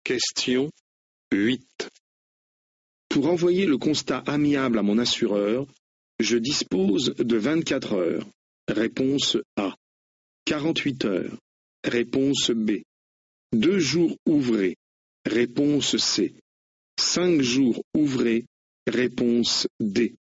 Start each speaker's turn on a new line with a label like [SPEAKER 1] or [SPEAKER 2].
[SPEAKER 1] Question 8. Pour envoyer le constat amiable à mon assureur, je dispose de 24 heures. Réponse A. 48 heures. Réponse B. 2 jours ouvrés. Réponse C. 5 jours ouvrés. Réponse D.